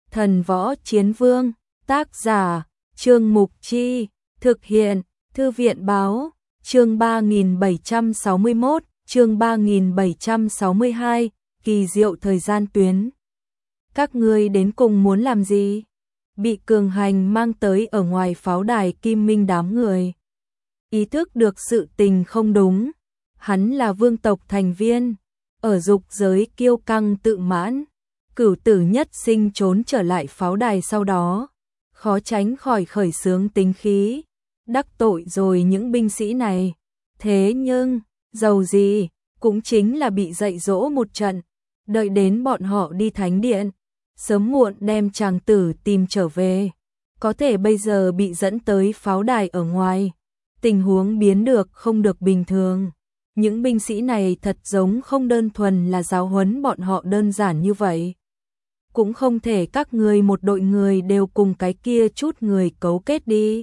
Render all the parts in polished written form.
Thần Võ Chiến Vương, tác giả, Trương Mục Chi, thực hiện, Thư viện Báo, chương 3761, chương 3762, kỳ diệu thời gian tuyến. Các ngươi đến cùng muốn làm gì? Bị cường hành mang tới ở ngoài pháo đài Kim Minh đám người. Ý thức được sự tình không đúng, hắn là vương tộc thành viên, ở dục giới kiêu căng tự mãn, cửu tử nhất sinh trốn trở lại pháo đài sau đó, khó tránh khỏi khởi xướng tính khí, đắc tội rồi những binh sĩ này. Thế nhưng, dầu gì, cũng chính là bị dạy dỗ một trận, đợi đến bọn họ đi thánh điện, sớm muộn đem chàng tử tìm trở về. Có thể bây giờ bị dẫn tới pháo đài ở ngoài, tình huống biến được không được bình thường. Những binh sĩ này thật giống không đơn thuần là giáo huấn bọn họ đơn giản như vậy. Cũng không thể các người một đội người đều cùng cái kia chút người cấu kết đi.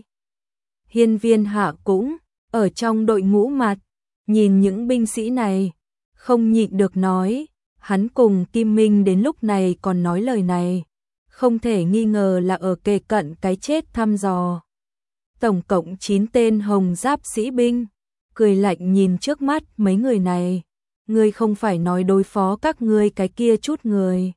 Hiên Viên Hạ cũng ở trong đội ngũ mặt, nhìn những binh sĩ này, không nhịn được nói, hắn cùng Kim Minh đến lúc này còn nói lời này, không thể nghi ngờ là ở kề cận cái chết thăm dò. Tổng cộng 9 tên hồng giáp sĩ binh, cười lạnh nhìn trước mắt mấy người này, ngươi không phải nói đối phó các ngươi cái kia chút người.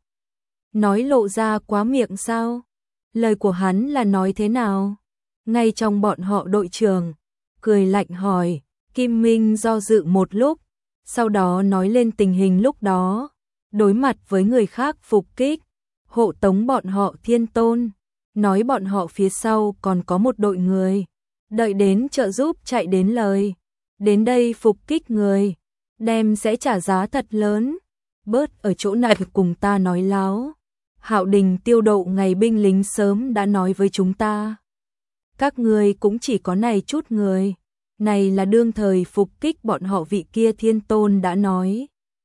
Nói lộ ra quá miệng sao? Lời của hắn là nói thế nào? Ngay trong bọn họ đội trưởng, cười lạnh hỏi, Kim Minh do dự một lúc, sau đó nói lên tình hình lúc đó, đối mặt với người khác phục kích, hộ tống bọn họ Thiên Tôn, nói bọn họ phía sau còn có một đội người, đợi đến trợ giúp chạy đến lời, đến đây phục kích người, đem sẽ trả giá thật lớn, bớt ở chỗ này cùng ta nói láo. Hạo Đình Tiêu Độ ngày binh lính sớm đã nói với chúng ta, các ngươi cũng chỉ có này chút người, này là đương thời phục kích bọn họ vị kia Thiên Tôn đã nói.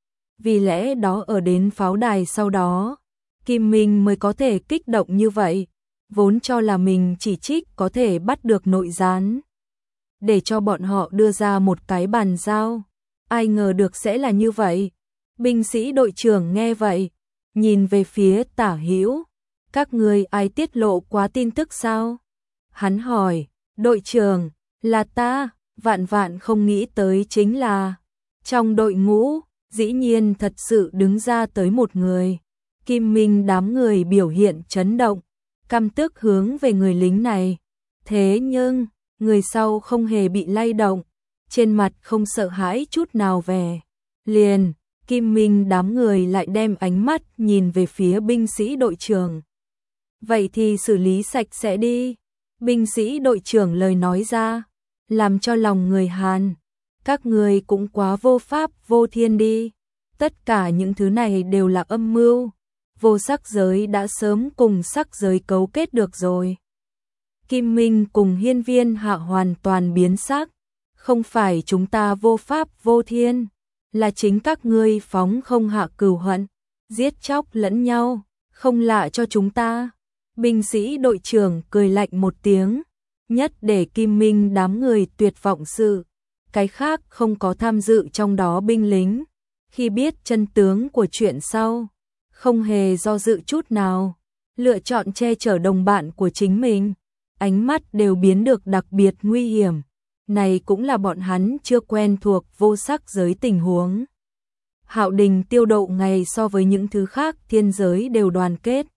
Vì lẽ đó ở đến pháo đài sau đó, Kim Minh mới có thể kích động như vậy, vốn cho là mình chỉ trích có thể bắt được nội gián, để cho bọn họ đưa ra một cái bàn giao, ai ngờ được sẽ là như vậy. Binh sĩ đội trưởng nghe vậy, nhìn về phía Tả Hữu, các ngươi ai tiết lộ quá tin tức sao? Hắn hỏi, đội trưởng, là ta, vạn vạn không nghĩ tới chính là, trong đội ngũ, dĩ nhiên thật sự đứng ra tới một người. Kim Minh đám người biểu hiện chấn động, căm tức hướng về người lính này. Thế nhưng, người sau không hề bị lay động, trên mặt không sợ hãi chút nào vẻ. Liền, Kim Minh đám người lại đem ánh mắt nhìn về phía binh sĩ đội trưởng. Vậy thì xử lý sạch sẽ đi. Binh sĩ đội trưởng lời nói ra, làm cho lòng người Hàn. Các người cũng quá vô pháp vô thiên đi. Tất cả những thứ này đều là âm mưu. Vô sắc giới đã sớm cùng sắc giới cấu kết được rồi. Kim Minh cùng Hiên Viên Hạ hoàn toàn biến sắc. Không phải chúng ta vô pháp vô thiên, là chính các ngươi phóng không hạ cừu hận, giết chóc lẫn nhau, không lạ cho chúng ta. Binh sĩ đội trưởng cười lạnh một tiếng, nhất để Kim Minh đám người tuyệt vọng sự. Cái khác không có tham dự trong đó binh lính, khi biết chân tướng của chuyện sau, không hề do dự chút nào, lựa chọn che chở đồng bạn của chính mình, ánh mắt đều biến được đặc biệt nguy hiểm. Này cũng là bọn hắn chưa quen thuộc vô sắc giới tình huống. Hạo Đình Tiêu Độ ngày so với những thứ khác thiên giới đều đoàn kết.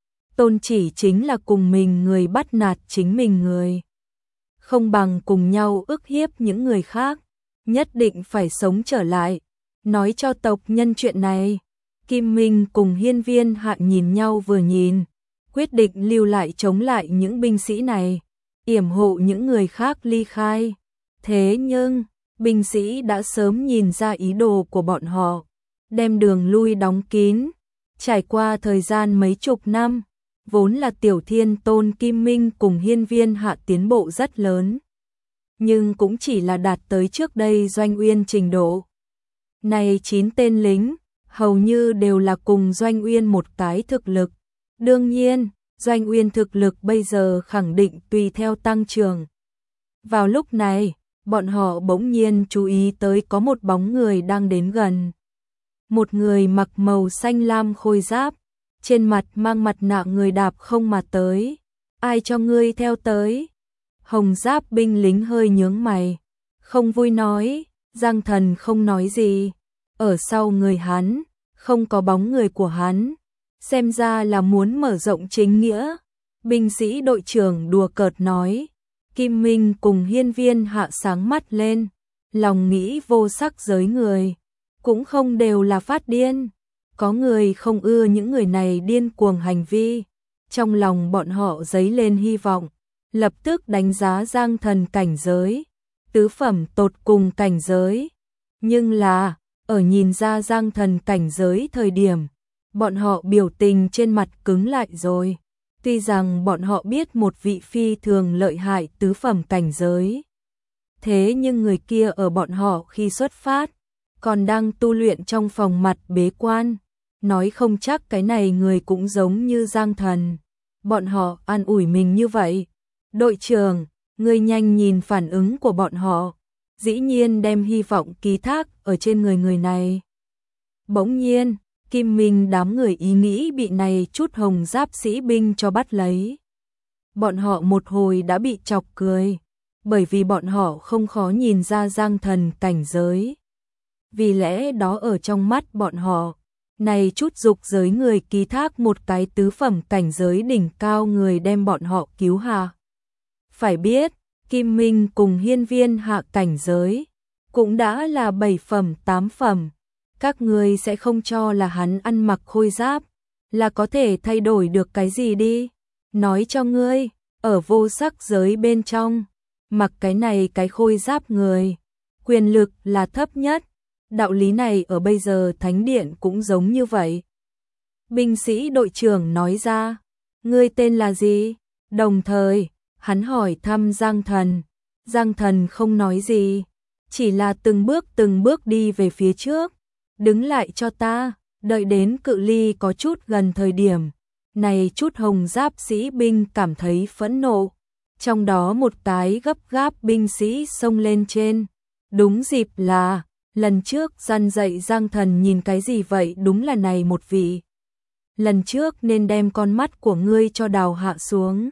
Tôn chỉ chính là cùng mình người bắt nạt chính mình người. Không bằng cùng nhau ức hiếp những người khác, nhất định phải sống trở lại. Nói cho tộc nhân chuyện này, Kim Minh cùng Hiên Viên Hạ nhìn nhau vừa nhìn, quyết định lưu lại chống lại những binh sĩ này, yểm hộ những người khác ly khai. Thế nhưng, binh sĩ đã sớm nhìn ra ý đồ của bọn họ, đem đường lui đóng kín. Trải qua thời gian mấy chục năm, vốn là Tiểu Thiên Tôn Kim Minh cùng Hiên Viên Hạ tiến bộ rất lớn, nhưng cũng chỉ là đạt tới trước đây Doanh Uyên trình độ. Này 9 tên lính, hầu như đều là cùng Doanh Uyên một cái thực lực. Đương nhiên, Doanh Uyên thực lực bây giờ khẳng định tùy theo tăng trưởng. Vào lúc này, bọn họ bỗng nhiên chú ý tới có một bóng người đang đến gần. Một người mặc màu xanh lam khôi giáp, trên mặt mang mặt nạ người đạp không mà tới. Ai cho ngươi theo tới? Hồng giáp binh lính hơi nhướng mày, không vui nói. Giang Thần không nói gì. Ở sau người hắn, không có bóng người của hắn. Xem ra là muốn mở rộng chính nghĩa. Binh sĩ đội trưởng đùa cợt nói. Kim Minh cùng Hiên Viên Hạ sáng mắt lên. Lòng nghĩ vô sắc giới người cũng không đều là phát điên. Có người không ưa những người này điên cuồng hành vi. Trong lòng bọn họ dấy lên hy vọng, lập tức đánh giá Giang Thần cảnh giới, tứ phẩm tột cùng cảnh giới. Nhưng là, ở nhìn ra Giang Thần cảnh giới thời điểm, bọn họ biểu tình trên mặt cứng lại rồi. Tuy rằng bọn họ biết một vị phi thường lợi hại tứ phẩm cảnh giới, thế nhưng người kia ở bọn họ khi xuất phát, còn đang tu luyện trong phòng mặt bế quan. Nói không chắc cái này người cũng giống như Giang Thần. Bọn họ an ủi mình như vậy. Đội trưởng, ngươi nhanh nhìn phản ứng của bọn họ. Dĩ nhiên đem hy vọng ký thác ở trên người này. Bỗng nhiên, Kim Minh đám người ý nghĩ bị này chút hồng giáp sĩ binh cho bắt lấy. Bọn họ một hồi đã bị chọc cười, bởi vì bọn họ không khó nhìn ra Giang Thần cảnh giới. Vì lẽ đó ở trong mắt bọn họ, này chút dục giới người ký thác một cái tứ phẩm cảnh giới đỉnh cao người đem bọn họ cứu hạ. Phải biết, Kim Minh cùng Hiên Viên Hạ cảnh giới cũng đã là 7 phẩm 8 phẩm. Các người sẽ không cho là hắn ăn mặc khôi giáp là có thể thay đổi được cái gì đi. Nói cho ngươi, ở vô sắc giới bên trong, mặc cái này cái khôi giáp người, quyền lực là thấp nhất. Đạo lý này ở bây giờ thánh điện cũng giống như vậy. Binh sĩ đội trưởng nói ra, ngươi tên là gì? Đồng thời, hắn hỏi thăm Giang Thần. Giang Thần không nói gì, chỉ là từng bước đi về phía trước. Đứng lại cho ta, đợi đến cự ly có chút gần thời điểm. Này chút hồng giáp sĩ binh cảm thấy phẫn nộ. Trong đó một cái gấp gáp binh sĩ xông lên trên. Đúng dịp là lần trước gian dạy Giang Thần nhìn cái gì vậy, đúng là này một vị. Lần trước nên đem con mắt của ngươi cho đào hạ xuống.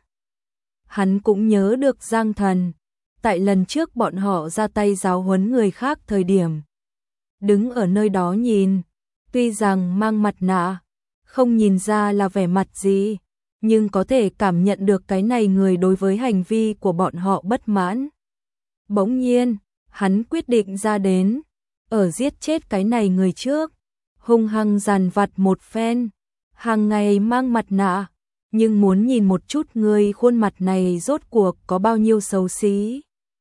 Hắn cũng nhớ được Giang Thần, tại lần trước bọn họ ra tay giáo huấn người khác thời điểm. Đứng ở nơi đó nhìn, tuy rằng mang mặt nạ, không nhìn ra là vẻ mặt gì, nhưng có thể cảm nhận được cái này người đối với hành vi của bọn họ bất mãn. Bỗng nhiên, hắn quyết định ra đến, ở giết chết cái này người trước, hung hăng dằn vặt một phen, hàng ngày mang mặt nạ, nhưng muốn nhìn một chút người khuôn mặt này rốt cuộc có bao nhiêu xấu xí.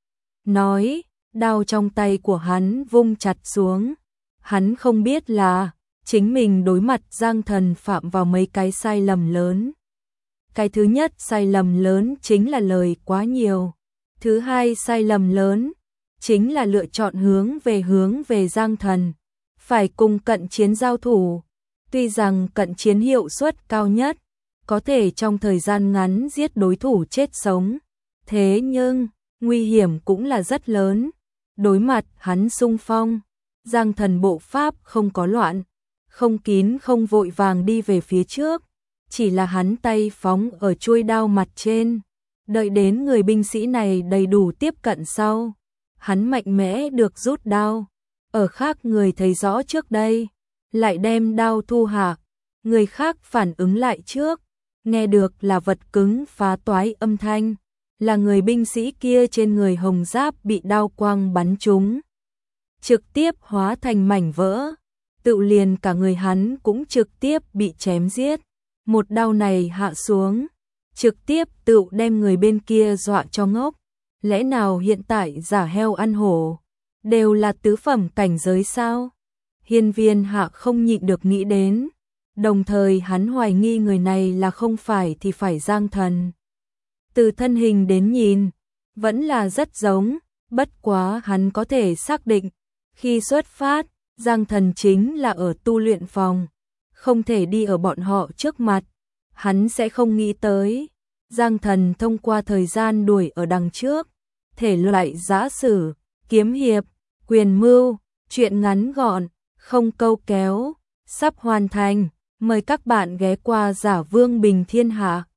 Nói, đao trong tay của hắn vung chặt xuống, hắn không biết là chính mình đối mặt Giang Thần phạm vào mấy cái sai lầm lớn. Cái thứ nhất sai lầm lớn chính là lời quá nhiều. Thứ hai sai lầm lớn chính là lựa chọn hướng về Giang Thần, phải cùng cận chiến giao thủ. Tuy rằng cận chiến hiệu suất cao nhất, có thể trong thời gian ngắn giết đối thủ chết sống, thế nhưng nguy hiểm cũng là rất lớn. Đối mặt hắn xung phong, Giang Thần bộ pháp không có loạn, không kín không vội vàng đi về phía trước, chỉ là hắn tay phóng ở chuôi đao mặt trên, đợi đến người binh sĩ này đầy đủ tiếp cận sau, hắn mạnh mẽ được rút đao. Ở khác người thấy rõ trước đây, lại đem đao thu hạ, người khác phản ứng lại trước, nghe được là vật cứng phá toái âm thanh, là người binh sĩ kia trên người hồng giáp bị đao quang bắn trúng, trực tiếp hóa thành mảnh vỡ, tự liền cả người hắn cũng trực tiếp bị chém giết. Một đao này hạ xuống, trực tiếp tự đem người bên kia dọa cho ngốc. Lẽ nào hiện tại giả heo ăn hổ đều là tứ phẩm cảnh giới sao? Hiên Viên Hạ không nhịn được nghĩ đến, đồng thời hắn hoài nghi người này là không phải thì phải Giang Thần. Từ thân hình đến nhìn, vẫn là rất giống, bất quá hắn có thể xác định, khi xuất phát, Giang Thần chính là ở tu luyện phòng, không thể đi ở bọn họ trước mặt. Hắn sẽ không nghĩ tới, Giang Thần thông qua thời gian đuổi ở đằng trước, thể loại giã sử, kiếm hiệp, quyền mưu, chuyện ngắn gọn, không câu kéo, sắp hoàn thành. Mời các bạn ghé qua Giả Vương Bình Thiên Hạ.